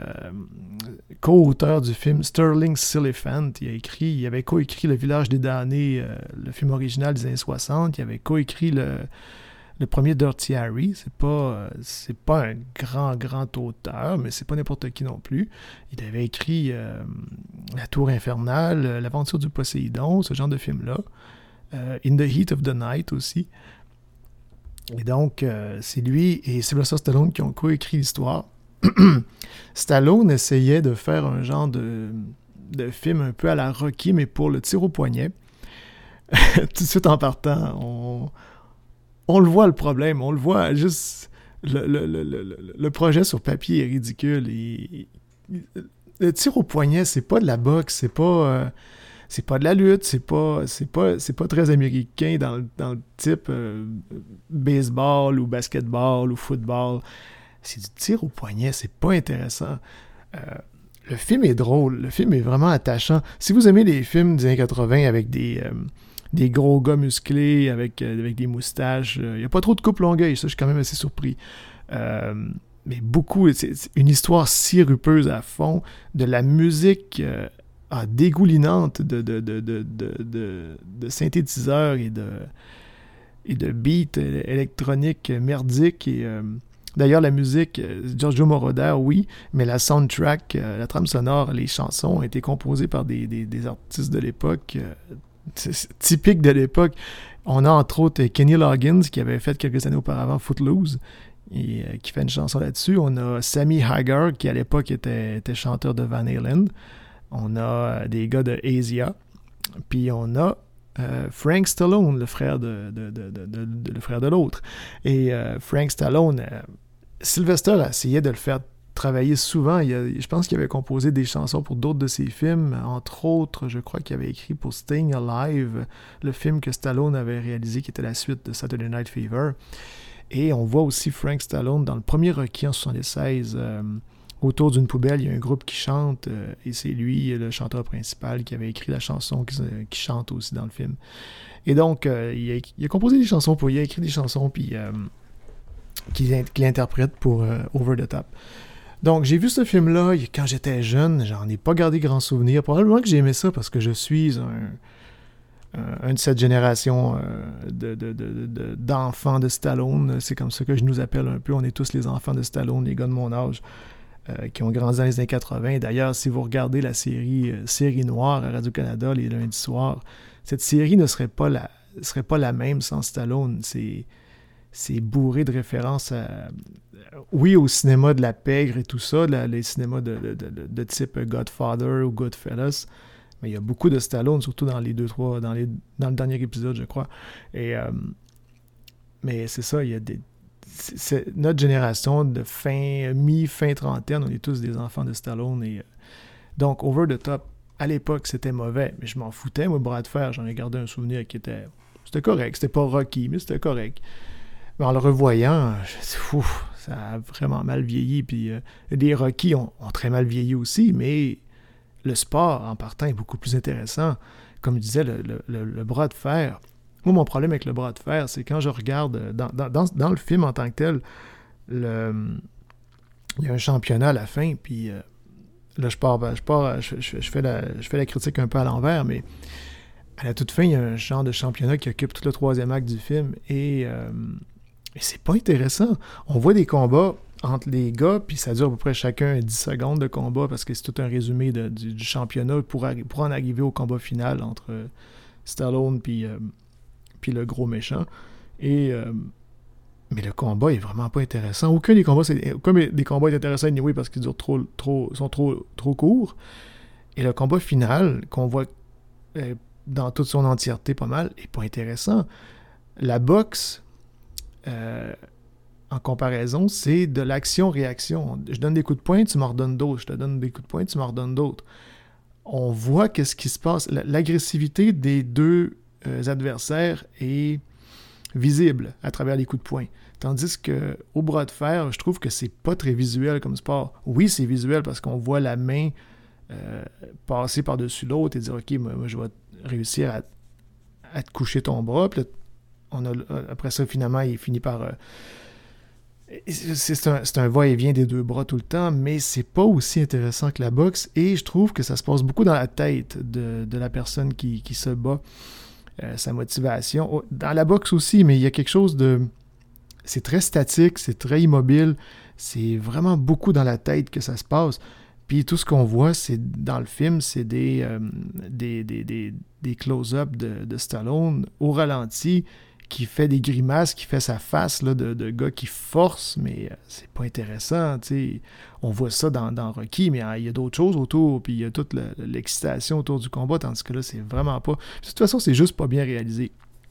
co-auteur du film Sterling Siliphant. Il a écrit, il avait co-écrit Le Village des damnés, euh, le film original des années soixante. Il avait co-écrit le, le premier Dirty Harry. C'est pas, euh, c'est pas un grand, grand auteur, mais c'est pas n'importe qui non plus. Il avait écrit euh, La Tour Infernale, L'Aventure du Poséidon, ce genre de film-là. Euh, In the Heat of the Night aussi. Et donc, euh, c'est lui et Sylvester Stallone qui ont coécrit l'histoire. Stallone essayait de faire un genre de, de film un peu à la Rocky, mais pour le tir au poignet. Tout de suite en partant, on, on le voit le problème, on le voit juste... Le, le, le, le, le projet sur papier est ridicule. Et, le tir au poignet, c'est pas de la boxe, c'est pas... Euh, c'est pas de la lutte, c'est pas c'est pas c'est pas très américain dans, dans le type euh, baseball ou basketball ou football. C'est du tir au poignet, c'est pas intéressant. Euh, le film est drôle, le film est vraiment attachant. Si vous aimez les films des années quatre-vingts avec des euh, des gros gars musclés avec euh, avec des moustaches, il euh, y a pas trop de coupe longueuil, ça je suis quand même assez surpris. Euh, mais beaucoup, c'est, c'est une histoire sirupeuse à fond, de la musique euh, Ah, dégoulinante de, de, de, de, de, de, de synthétiseurs et de, et de beats électroniques merdiques. Et, euh, d'ailleurs, la musique, Giorgio Moroder, oui, mais la soundtrack, euh, la trame sonore, les chansons ont été composées par des, des, des artistes de l'époque, euh, typiques de l'époque. On a entre autres Kenny Loggins, qui avait fait quelques années auparavant Footloose, et euh, qui fait une chanson là-dessus. On a Sammy Hagar, qui à l'époque était, était chanteur de Van Halen. On a des gars de Asia. Puis on a euh, Frank Stallone, le frère de, de, de, de, de, de, le frère de l'autre. Et euh, Frank Stallone, euh, Sylvester a essayé de le faire travailler souvent. Il a, je pense qu'il avait composé des chansons pour d'autres de ses films. Entre autres, je crois qu'il avait écrit pour Staying Alive, le film que Stallone avait réalisé, qui était la suite de Saturday Night Fever. Et on voit aussi Frank Stallone dans le premier Rocky en soixante-seize. Euh, autour d'une poubelle, il y a un groupe qui chante, euh, et c'est lui, le chanteur principal, qui avait écrit la chanson qui, qui chante aussi dans le film. Et donc, euh, il, a, il a composé des chansons pour... Il a écrit des chansons, puis euh, qu'il qu'il interprète pour euh, Over the Top. Donc, j'ai vu ce film-là quand j'étais jeune. J'en ai pas gardé grand souvenir. Probablement que j'ai aimé ça parce que je suis un, un, un de cette génération euh, de, de, de, de, d'enfants de Stallone. C'est comme ça que je nous appelle un peu. On est tous les enfants de Stallone, les gars de mon âge, euh, qui ont grandi dans les années quatre-vingts. D'ailleurs, si vous regardez la série euh, Série Noire à Radio-Canada les lundis soirs, cette série ne serait pas la, serait pas la même sans Stallone. C'est... C'est bourré de références à, oui, au cinéma de la pègre et tout ça, la, les cinémas de, de, de, de type Godfather ou Goodfellas. Mais il y a beaucoup de Stallone, surtout dans les deux, trois, dans, les, dans le dernier épisode, je crois. Et, euh, mais c'est ça, il y a des. C'est, c'est notre génération de fin, mi-fin trentaine, on est tous des enfants de Stallone. Et, donc, Over the Top, à l'époque, c'était mauvais, mais je m'en foutais, moi, bras de fer, j'en ai gardé un souvenir qui était. C'était correct, c'était pas Rocky, mais c'était correct. Mais en le revoyant, je, ouf, ça a vraiment mal vieilli. Puis euh, les Rocky ont, ont très mal vieilli aussi, mais le sport, en partant, est beaucoup plus intéressant. Comme je disais, le, le, le, le bras de fer. Moi, mon problème avec le bras de fer, c'est quand je regarde, dans, dans, dans, dans le film en tant que tel, le, il y a un championnat à la fin, puis euh, là, je pars, je, pars je, je, je, fais la, je fais la critique un peu à l'envers, mais à la toute fin, il y a un genre de championnat qui occupe tout le troisième acte du film, et... Euh, Mais c'est pas intéressant. On voit des combats entre les gars, puis ça dure à peu près chacun dix secondes de combat, parce que c'est tout un résumé de, du, du championnat pour, pour en arriver au combat final entre euh, Stallone puis, euh, puis le gros méchant. Et, euh, mais le combat est vraiment pas intéressant. Aucun des combats, c'est, aucun des combats est intéressant anyway, parce qu'ils durent trop, trop, sont trop, trop courts. Et le combat final, qu'on voit euh, dans toute son entièreté pas mal, est pas intéressant. La boxe... Euh, en comparaison, c'est de l'action-réaction. Je donne des coups de poing, tu m'en redonnes d'autres. Je te donne des coups de poing, tu m'en redonnes d'autres. On voit qu'est-ce qui se passe. L'agressivité des deux euh, adversaires est visible à travers les coups de poing. Tandis qu'au bras de fer, je trouve que c'est pas très visuel comme sport. Oui, c'est visuel parce qu'on voit la main euh, passer par-dessus l'autre et dire « Ok, moi, moi je vais réussir à, à te coucher ton bras. » Puis là, on a, après ça, finalement, il finit par... Euh, c'est, un, c'est un va-et-vient des deux bras tout le temps, mais c'est pas aussi intéressant que la boxe, et je trouve que ça se passe beaucoup dans la tête de, de la personne qui, qui se bat, euh, sa motivation. Dans la boxe aussi, mais il y a quelque chose de... C'est très statique, c'est très immobile, c'est vraiment beaucoup dans la tête que ça se passe. Puis tout ce qu'on voit, c'est dans le film, c'est des, euh, des, des, des, des close-up de, de Stallone au ralenti, qui fait des grimaces, qui fait sa face là, de, de gars qui force, mais euh, c'est pas intéressant, tu sais. On voit ça dans, dans Rocky, mais il y a d'autres choses autour, puis il y a toute le, l'excitation autour du combat, tandis que là, c'est vraiment pas... De toute façon, c'est juste pas bien réalisé.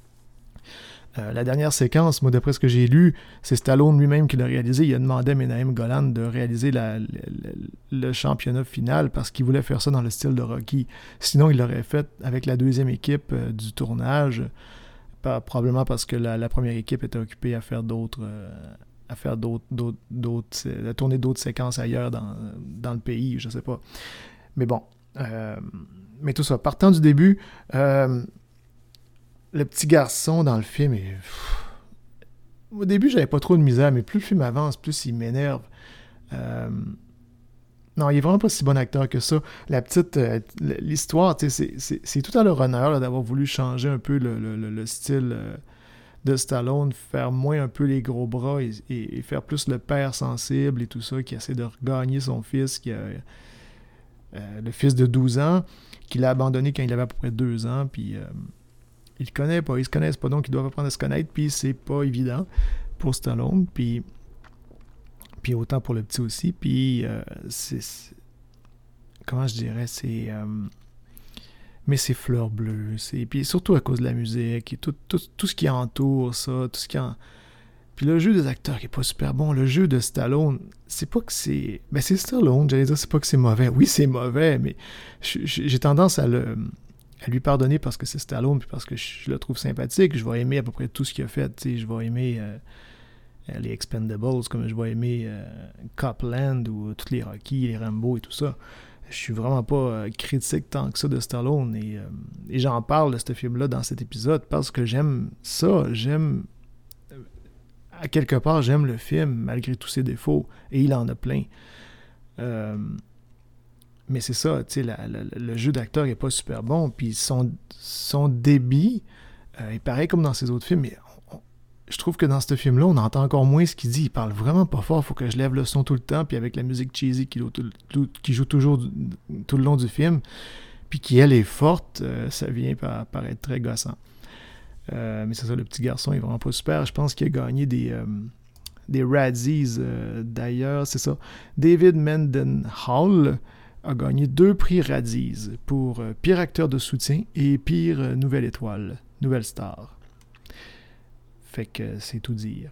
Euh, la dernière séquence, moi, d'après ce que j'ai lu, c'est Stallone lui-même qui l'a réalisé. Il a demandé à Menahem Golan de réaliser la, le, le championnat final parce qu'il voulait faire ça dans le style de Rocky. Sinon, il l'aurait fait avec la deuxième équipe euh, du tournage, pas, probablement parce que la, la première équipe était occupée à faire d'autres... Euh, à faire d'autres, d'autres, d'autres, à tourner d'autres séquences ailleurs dans, dans le pays, je sais pas. Mais bon, euh, mais tout ça, partant du début... Euh, Le petit garçon dans le film, est... Pff, au début, j'avais pas trop de misère, mais plus le film avance, plus il m'énerve. Euh... Non, il est vraiment pas si bon acteur que ça. La petite... Euh, l'histoire, c'est, c'est, c'est tout à leur honneur là, d'avoir voulu changer un peu le, le, le style euh, de Stallone, faire moins un peu les gros bras et, et, et faire plus le père sensible et tout ça, qui essaie de regagner son fils, qui a, euh, le fils de douze ans, qu'il a abandonné quand il avait à peu près deux ans, puis... Euh, Ils ne connaissent pas, ils se connaissent pas, donc ils doivent apprendre à se connaître, puis c'est pas évident pour Stallone, puis, puis autant pour le petit aussi, puis euh, c'est, c'est... comment je dirais, c'est... Euh, mais c'est fleurs bleues, c'est... Puis surtout à cause de la musique, et tout, tout, tout ce qui entoure ça, tout ce qui en... Puis le jeu des acteurs qui est pas super bon, le jeu de Stallone, c'est pas que c'est... Ben c'est Stallone, j'allais dire, c'est pas que c'est mauvais. Oui, c'est mauvais, mais j'ai tendance à le... à lui pardonner parce que c'est Stallone, puis parce que je le trouve sympathique. Je vais aimer à peu près tout ce qu'il a fait, tu sais, je vais aimer euh, les Expendables, comme je vais aimer euh, Copland, ou tous les Rocky, les Rambo et tout ça. Je suis vraiment pas euh, critique tant que ça de Stallone, et, euh, et j'en parle de ce film-là dans cet épisode parce que j'aime ça, j'aime... À quelque part, j'aime le film, malgré tous ses défauts, et il en a plein. Euh, mais c'est ça, tu sais, la, la, le jeu d'acteur n'est pas super bon, puis son, son débit euh, est pareil comme dans ses autres films, mais on, on, je trouve que dans ce film-là, on entend encore moins ce qu'il dit. Il parle vraiment pas fort, il faut que je lève le son tout le temps, puis avec la musique cheesy qui, qui joue toujours tout le long du film, puis qui, elle, est forte, euh, ça vient par, par être très gossant. Euh, mais c'est ça, le petit garçon il est vraiment pas super. Je pense qu'il a gagné des, euh, des Razzies euh, d'ailleurs, c'est ça. David Mendenhall a gagné deux prix Razzies pour euh, pire acteur de soutien et pire euh, nouvelle étoile, nouvelle star. Fait que c'est tout dire.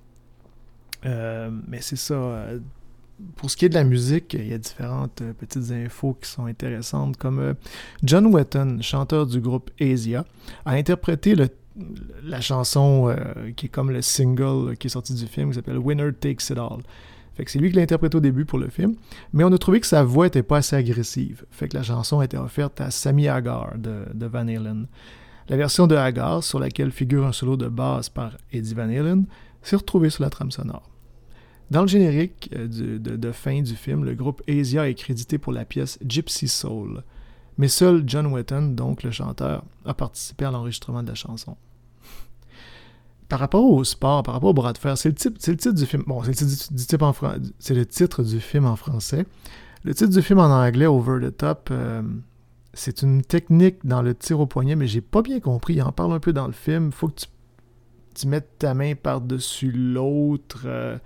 Euh, mais c'est ça. Euh, pour ce qui est de la musique, il y a différentes euh, petites infos qui sont intéressantes, comme euh, John Wetton, chanteur du groupe Asia, a interprété le, la chanson euh, qui est comme le single euh, qui est sorti du film, qui s'appelle Winner Takes It All. Fait que c'est lui qui l'a interprété au début pour le film, mais on a trouvé que sa voix n'était pas assez agressive. Fait que la chanson a été offerte à Sammy Hagar de, de Van Halen. La version de Hagar, sur laquelle figure un solo de basse par Eddie Van Halen, s'est retrouvée sur la trame sonore. Dans le générique euh, du, de, de fin du film, le groupe Asia est crédité pour la pièce Gypsy Soul, mais seul John Wetton, donc le chanteur, a participé à l'enregistrement de la chanson. Par rapport au sport, par rapport au bras de fer, c'est le, type, c'est le titre du film. Bon, c'est le titre du, du type en fran- c'est le titre du film en français. Le titre du film en anglais, Over the Top, euh, c'est une technique dans le tir au poignet, mais j'ai pas bien compris. Il en parle un peu dans le film. Faut que tu, tu mettes ta main par-dessus l'autre euh,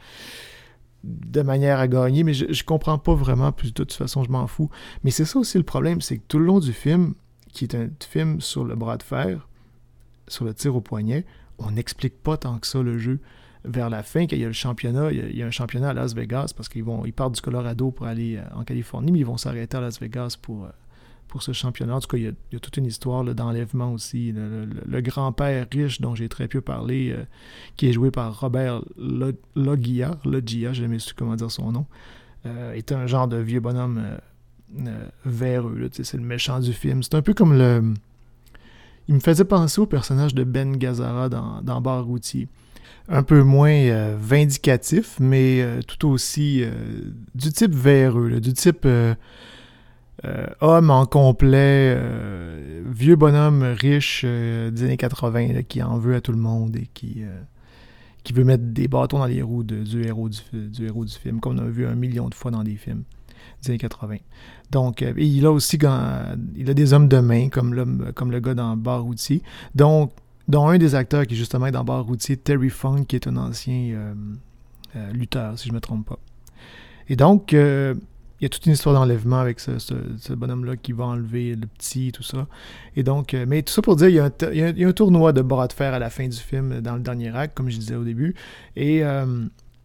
de manière à gagner, mais je, je comprends pas vraiment, puis de toute façon, je m'en fous. Mais c'est ça aussi le problème, c'est que tout le long du film, qui est un film sur le bras de fer, sur le tir au poignet, on n'explique pas tant que ça le jeu. Vers la fin, quand il y a le championnat, il y a, il y a un championnat à Las Vegas, parce qu'ils vont, ils partent du Colorado pour aller euh, en Californie, mais ils vont s'arrêter à Las Vegas pour, euh, pour ce championnat. En tout cas, il y a, il y a toute une histoire là, d'enlèvement aussi. Le, le, le grand-père riche, dont j'ai très peu parlé, euh, qui est joué par Robert Loggia, Loggia, j'ai jamais su comment dire son nom, euh, est un genre de vieux bonhomme euh, euh, véreux. Là, c'est le méchant du film. C'est un peu comme le... Il me faisait penser au personnage de Ben Gazzara dans, dans Bar routier. Un peu moins euh, vindicatif, mais euh, tout aussi euh, du type véreux, là, du type euh, euh, homme en complet, euh, vieux bonhomme riche euh, des années quatre-vingts là, qui en veut à tout le monde et qui, euh, qui veut mettre des bâtons dans les roues de, du, héros du, du héros du film, comme on a vu un million de fois dans des films des années quatre-vingts. Donc, euh, il a aussi quand, il a des hommes de main, comme, l'homme, comme le gars dans Bar routier. Donc, dont un des acteurs qui est justement dans Bar routier, Terry Funk, qui est un ancien euh, euh, lutteur, si je ne me trompe pas. Et donc, euh, il y a toute une histoire d'enlèvement avec ce, ce, ce bonhomme-là qui va enlever le petit, tout ça. Et donc, euh, mais tout ça pour dire, il y, a un, il, y a un, il y a un tournoi de bras de fer à la fin du film, dans le dernier acte, comme je disais au début. Et euh,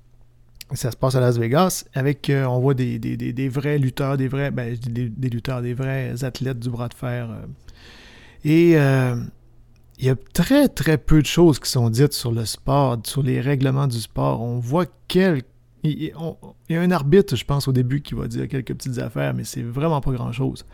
ça se passe à Las Vegas, avec, euh, on voit des, des, des, des vrais lutteurs, des vrais, ben, des, des lutteurs, des vrais athlètes du bras de fer. Euh. Et... Euh, il y a très, très peu de choses qui sont dites sur le sport, sur les règlements du sport. On voit quel... Il, on, il y a un arbitre, je pense, au début, qui va dire quelques petites affaires, mais c'est vraiment pas grand-chose.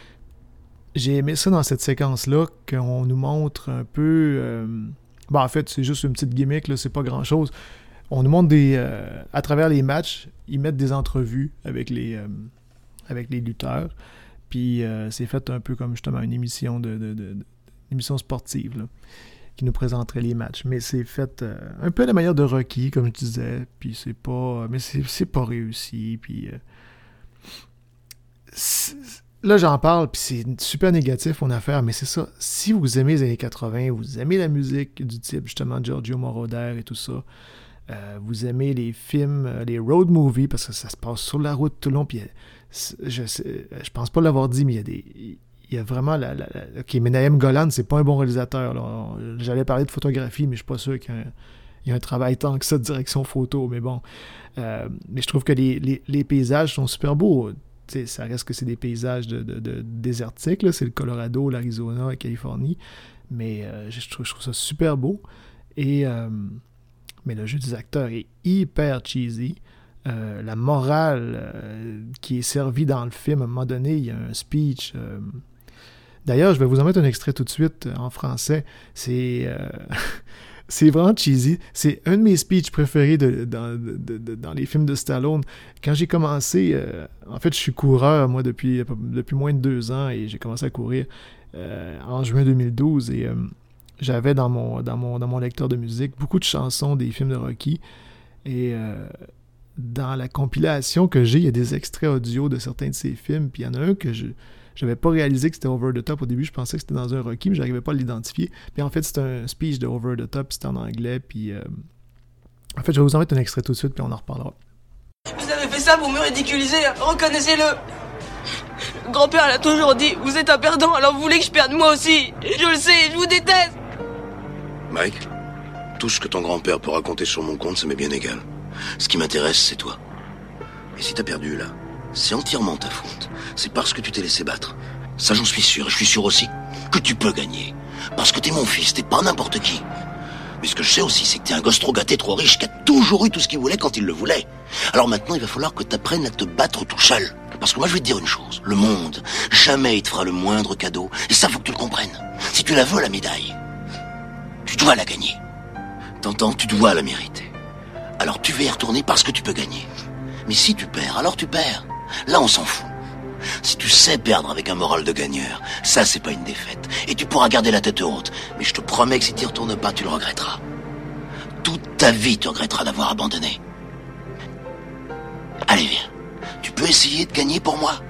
J'ai aimé ça dans cette séquence-là, qu'on nous montre un peu... Euh... Bon, en fait, c'est juste une petite gimmick, là, c'est pas grand-chose. On nous montre des... Euh... À travers les matchs, ils mettent des entrevues avec les, euh... avec les lutteurs, puis euh, c'est fait un peu comme, justement, une émission de... de, de émission sportive là, qui nous présenterait les matchs. Mais c'est fait euh, un peu à la manière de Rocky, comme je disais, puis c'est pas... Mais c'est, c'est pas réussi, puis... Euh, c'est, là, j'en parle, puis c'est super négatif, mon affaire, mais c'est ça. Si vous aimez les années quatre-vingts, vous aimez la musique du type, justement, Giorgio Moroder et tout ça, euh, vous aimez les films, euh, les road movies, parce que ça se passe sur la route tout le long, puis je, sais, je pense pas l'avoir dit, mais il y a des... Il y a vraiment la... la, la... OK, Menahem Golan, c'est pas un bon réalisateur. Là. J'allais parler de photographie, mais je suis pas sûr qu'il y a un, il y a un travail tant que ça de direction photo, mais bon. Euh, mais je trouve que les, les, les paysages sont super beaux. T'sais, ça reste que c'est des paysages de, de, de désertiques, là. C'est le Colorado, l'Arizona, la Californie. Mais euh, je, trouve, je trouve ça super beau. Et, euh, mais le jeu des acteurs est hyper cheesy. Euh, la morale euh, qui est servie dans le film, à un moment donné, il y a un speech... Euh, D'ailleurs, je vais vous en mettre un extrait tout de suite euh, en français. C'est, euh, c'est vraiment cheesy. C'est un de mes speeches préférés de, dans, de, de, dans les films de Stallone. Quand j'ai commencé, euh, en fait, je suis coureur, moi, depuis, depuis moins de deux ans, et j'ai commencé à courir euh, en juin deux mille douze. Et euh, j'avais dans mon, dans, mon, dans mon lecteur de musique beaucoup de chansons des films de Rocky. Et euh, dans la compilation que j'ai, il y a des extraits audio de certains de ces films. Puis il y en a un que je... J'avais pas réalisé que c'était Over the Top au début, je pensais que c'était dans un Rocky, mais j'arrivais pas à l'identifier. Puis en fait, c'était un speech de Over the Top, c'était en anglais, puis... Euh... En fait, je vais vous en mettre un extrait tout de suite, puis on en reparlera. Vous avez fait ça pour me ridiculiser, reconnaissez-le. Le grand-père l'a toujours dit, vous êtes un perdant, alors vous voulez que je perde moi aussi. Je le sais, je vous déteste. Mike, tout ce que ton grand-père peut raconter sur mon compte, ça m'est bien égal. Ce qui m'intéresse, c'est toi. Et si t'as perdu, là, c'est entièrement ta faute. C'est parce que tu t'es laissé battre. Ça, j'en suis sûr. Et je suis sûr aussi que tu peux gagner. Parce que t'es mon fils, t'es pas n'importe qui. Mais ce que je sais aussi, c'est que t'es un gosse trop gâté, trop riche, qui a toujours eu tout ce qu'il voulait quand il le voulait. Alors maintenant, il va falloir que t'apprennes à te battre tout seul. Parce que moi, je vais te dire une chose. Le monde, jamais il te fera le moindre cadeau. Et ça, faut que tu le comprennes. Si tu la veux, la médaille, tu dois la gagner. T'entends? Tu dois la mériter. Alors tu vas y retourner parce que tu peux gagner. Mais si tu perds, alors tu perds. Là, on s'en fout. Si tu sais perdre avec un moral de gagneur, ça, c'est pas une défaite. Et tu pourras garder la tête haute. Mais je te promets que si tu y retournes pas, tu le regretteras. Toute ta vie, tu regretteras d'avoir abandonné. Allez, viens. Tu peux essayer de gagner pour moi.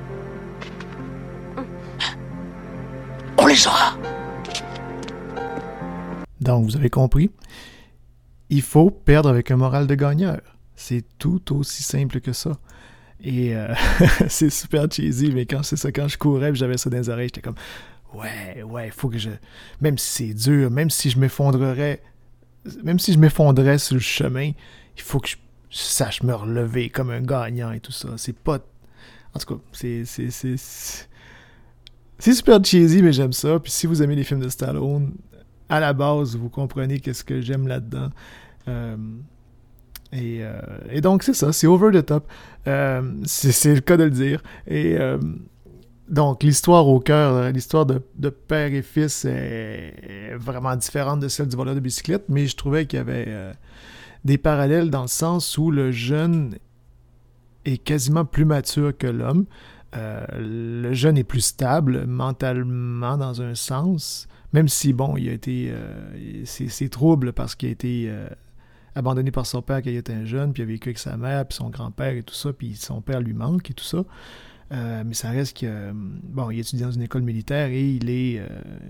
On les aura. Donc, vous avez compris. Il faut perdre avec un moral de gagneur. C'est tout aussi simple que ça. Et euh, c'est super cheesy, mais quand c'est ça, quand je courais et j'avais ça dans les oreilles, j'étais comme ouais, ouais, il faut que je. Même si c'est dur, même si je m'effondrerais, même si je m'effondrais sur le chemin, il faut que je, je sache me relever comme un gagnant et tout ça. C'est pas. En tout cas, c'est. C'est, c'est, c'est... c'est super cheesy, mais j'aime ça. Puis si vous aimez les films de Stallone, à la base, vous comprenez qu'est-ce que j'aime là-dedans. Euh. Et, euh, et donc, c'est ça, c'est over the top. Euh, c'est, c'est le cas de le dire. Et euh, donc, l'histoire au cœur, l'histoire de, de père et fils est vraiment différente de celle du voleur de bicyclette, mais je trouvais qu'il y avait euh, des parallèles dans le sens où le jeune est quasiment plus mature que l'homme. Euh, le jeune est plus stable mentalement dans un sens, même si, bon, il a été... Euh, c'est, c'est trouble parce qu'il a été... Euh, abandonné par son père quand il était jeune, puis il a vécu avec sa mère, puis son grand-père et tout ça, puis son père lui manque et tout ça. Euh, mais ça reste que... Bon, il étudie dans une école militaire et il est... Euh,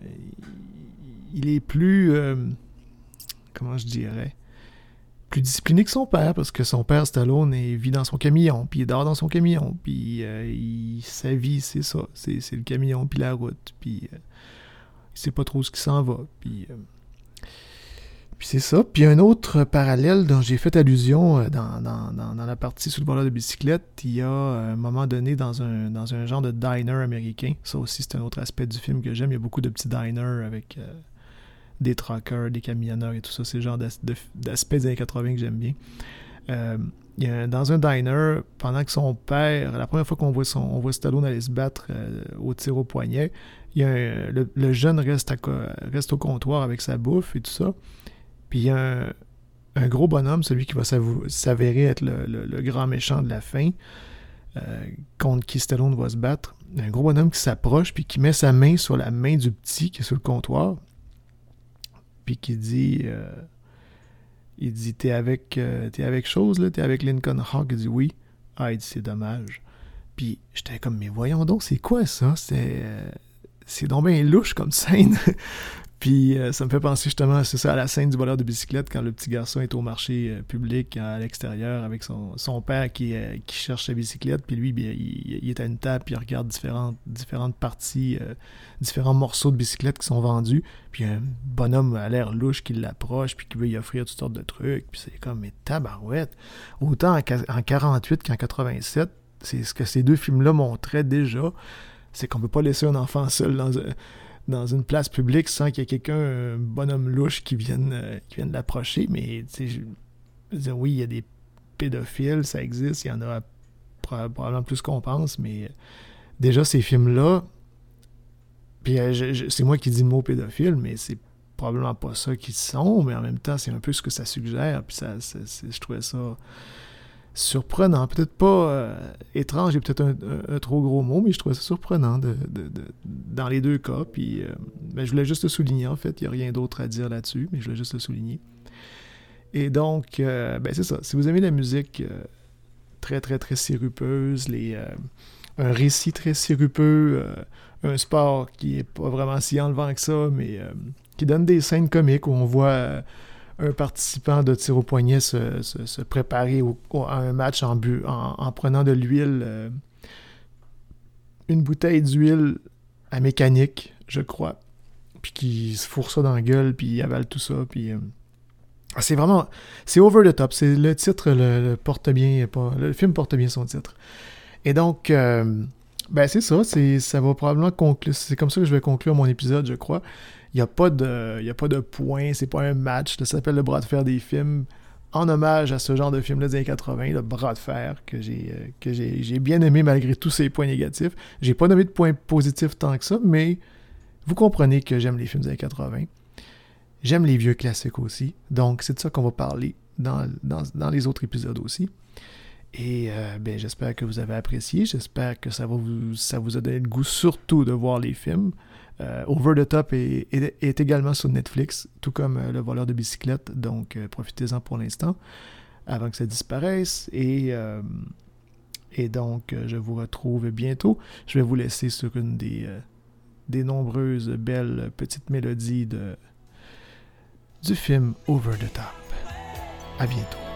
il est plus... Euh, comment je dirais? Plus discipliné que son père, parce que son père, Stallone, il vit dans son camion, puis il dort dans son camion, puis euh, il, sa vie, c'est ça. C'est, c'est le camion, puis la route, puis euh, il sait pas trop ce qui s'en va, puis... Euh, Puis c'est ça. Puis un autre parallèle dont j'ai fait allusion dans, dans, dans, dans la partie sur le voleur de bicyclette, il y a un moment donné dans un, dans un genre de diner américain. Ça aussi, c'est un autre aspect du film que j'aime. Il y a beaucoup de petits diners avec euh, des truckers, des camionneurs et tout ça. C'est le genre d'as- de, d'aspect des années quatre-vingts que j'aime bien. Euh, il y a, dans un diner, pendant que son père, la première fois qu'on voit, son, on voit Stallone aller se battre euh, au tir au poignet, il y a un, le, le jeune reste, à, reste au comptoir avec sa bouffe et tout ça. Puis il y a un, un gros bonhomme, celui qui va s'avérer être le, le, le grand méchant de la fin, euh, contre qui Stallone va se battre. Un gros bonhomme qui s'approche, puis qui met sa main sur la main du petit qui est sur le comptoir, puis qui dit, euh, il dit, t'es avec, euh, t'es avec chose, là? T'es avec Lincoln Hawk? Il dit, oui. Ah, il dit, c'est dommage. Puis j'étais comme, mais voyons donc, c'est quoi ça? C'est, euh, c'est donc bien louche comme scène. Puis euh, ça me fait penser justement, c'est ça, à la scène du voleur de bicyclette, quand le petit garçon est au marché euh, public à l'extérieur avec son, son père qui, euh, qui cherche sa bicyclette, puis lui, bien, il, il est à une table, puis il regarde différentes, différentes parties, euh, différents morceaux de bicyclette qui sont vendus, puis un bonhomme à l'air louche qui l'approche, puis qui veut y offrir toutes sortes de trucs, puis c'est comme, mais tabarouette! Autant en, en quarante-huit qu'en quatre-vingt-sept, c'est ce que ces deux films-là montraient déjà, c'est qu'on peut pas laisser un enfant seul dans un... dans une place publique sans qu'il y ait quelqu'un, un bonhomme louche qui vienne, euh, qui vienne l'approcher, mais tu sais, je, je veux dire, oui, il y a des pédophiles, ça existe, il y en a probablement plus qu'on pense, mais euh, déjà ces films-là, puis euh, je, je, c'est moi qui dis le mot pédophile, mais c'est probablement pas ça qu'ils sont, mais en même temps, c'est un peu ce que ça suggère, puis ça, ça c'est, je trouvais ça surprenant, peut-être pas euh, étrange, j'ai peut-être un, un, un trop gros mot, mais je trouvais ça surprenant de, de, de, dans les deux cas, puis euh, ben, je voulais juste le souligner, en fait, il n'y a rien d'autre à dire là-dessus, mais je voulais juste le souligner. Et donc, euh, ben c'est ça, si vous aimez la musique euh, très, très, très sirupeuse, les, euh, un récit très sirupeux, euh, un sport qui est pas vraiment si enlevant que ça, mais euh, qui donne des scènes comiques où on voit... Euh, un participant de tir au poignet se, se, se préparer au, au, à un match en, bu, en, en prenant de l'huile, euh, une bouteille d'huile à mécanique, je crois, puis qui se fourre ça dans la gueule, puis il avale tout ça, puis... Euh, c'est vraiment... C'est over the top, c'est, le titre le, le porte bien... Pas, le film porte bien son titre. Et donc, euh, ben c'est ça, c'est, ça va probablement conclure... C'est comme ça que je vais conclure mon épisode, je crois. Il n'y a pas de, il y a pas de points, c'est pas un match. Ça s'appelle le bras de fer des films, en hommage à ce genre de film-là des années quatre-vingts, le bras de fer, que j'ai, euh, que j'ai, j'ai bien aimé malgré tous ces points négatifs. J'ai pas nommé de points positifs tant que ça, mais vous comprenez que j'aime les films des années quatre-vingts. J'aime les vieux classiques aussi, donc c'est de ça qu'on va parler dans, dans, dans les autres épisodes aussi. Et euh, ben, j'espère que vous avez apprécié, j'espère que ça, va vous, ça vous a donné le goût surtout de voir les films. Euh, Over the Top est, est, est également sur Netflix, tout comme euh, Le voleur de bicyclette, donc euh, profitez-en pour l'instant, avant que ça disparaisse. Et, euh, et donc, euh, je vous retrouve bientôt. Je vais vous laisser sur une des, euh, des nombreuses belles petites mélodies de, du film Over the Top. À bientôt.